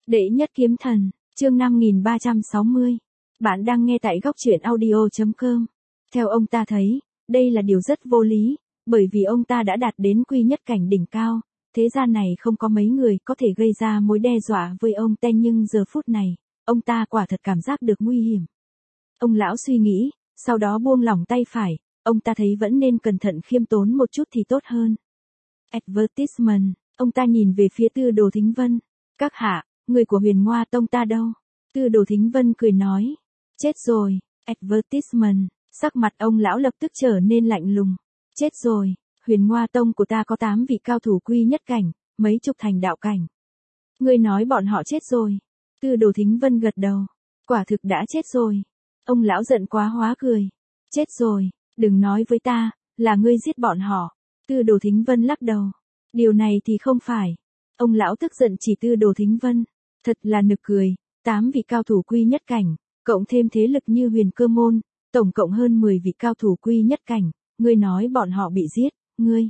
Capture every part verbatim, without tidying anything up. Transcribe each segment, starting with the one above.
Đệ nhất kiếm thần, chương năm nghìn ba trăm sáu mươi. Bạn đang nghe tại góc truyện audio chấm com. Theo ông ta thấy, đây là điều rất vô lý, bởi vì ông ta đã đạt đến quy nhất cảnh đỉnh cao, thế gian này không có mấy người có thể gây ra mối đe dọa với ông ta, nhưng giờ phút này, ông ta quả thật cảm giác được nguy hiểm. Ông lão suy nghĩ, sau đó buông lỏng tay phải, ông ta thấy vẫn nên cẩn thận khiêm tốn một chút thì tốt hơn. Advertisement, ông ta nhìn về phía Tư Đồ Thính Vân. Các hạ, người của Huyền Ngoa Tông ta đâu? Tư Đồ Thính Vân cười nói. Chết rồi. Advertisement, sắc mặt ông lão lập tức trở nên lạnh lùng. Chết rồi, Huyền Ngoa Tông của ta có tám vị cao thủ quy nhất cảnh, mấy chục thành đạo cảnh. Ngươi nói bọn họ chết rồi. Tư Đồ Thính Vân gật đầu. Quả thực đã chết rồi. Ông lão giận quá hóa cười. Chết rồi, đừng nói với ta, là ngươi giết bọn họ. Tư Đồ Thính Vân lắc đầu. Điều này thì không phải. Ông lão tức giận chỉ Tư Đồ Thính Vân. Thật là nực cười, tám vị cao thủ quy nhất cảnh, cộng thêm thế lực như Huyền Cơ Môn, tổng cộng hơn mười vị cao thủ quy nhất cảnh, ngươi nói bọn họ bị giết, ngươi.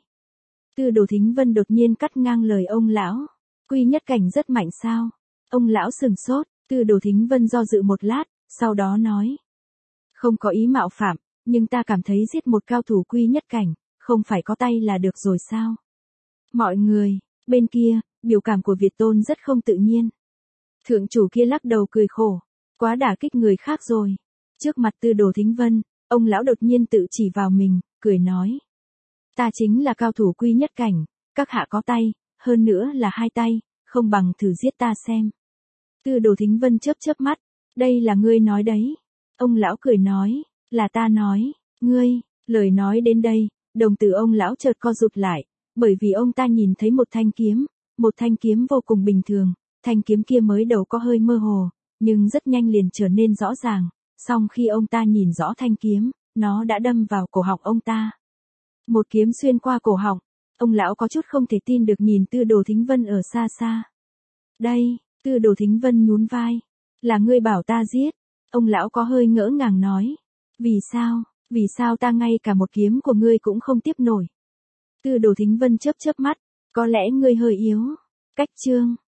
Tư Đồ Thính Vân đột nhiên cắt ngang lời ông lão. Quy nhất cảnh rất mạnh sao? Ông lão sừng sốt, Tư Đồ Thính Vân do dự một lát, sau đó nói. Không có ý mạo phạm, nhưng ta cảm thấy giết một cao thủ quy nhất cảnh, không phải có tay là được rồi sao? Mọi người, bên kia, biểu cảm của Việt Tôn rất không tự nhiên. Thượng chủ kia lắc đầu cười khổ, quá đả kích người khác rồi. Trước mặt Tư Đồ Thính Vân, ông lão đột nhiên tự chỉ vào mình, cười nói. Ta chính là cao thủ quy nhất cảnh, các hạ có tay, hơn nữa là hai tay, không bằng thử giết ta xem. Tư Đồ Thính Vân chớp chớp mắt, đây là ngươi nói đấy. Ông lão cười nói, là ta nói, ngươi, lời nói đến đây, đồng tử ông lão chợt co rụt lại, bởi vì ông ta nhìn thấy một thanh kiếm, một thanh kiếm vô cùng bình thường, thanh kiếm kia mới đầu có hơi mơ hồ, nhưng rất nhanh liền trở nên rõ ràng, song khi ông ta nhìn rõ thanh kiếm, nó đã đâm vào cổ họng ông ta. Một kiếm xuyên qua cổ họng, ông lão có chút không thể tin được nhìn Tư Đồ Thính Vân ở xa xa. Đây, Tư Đồ Thính Vân nhún vai, là ngươi bảo ta giết. Ông lão có hơi ngỡ ngàng nói, vì sao, vì sao ta ngay cả một kiếm của ngươi cũng không tiếp nổi. Tư Đồ Thính Vân chớp chớp mắt, có lẽ ngươi hơi yếu. Cách chương.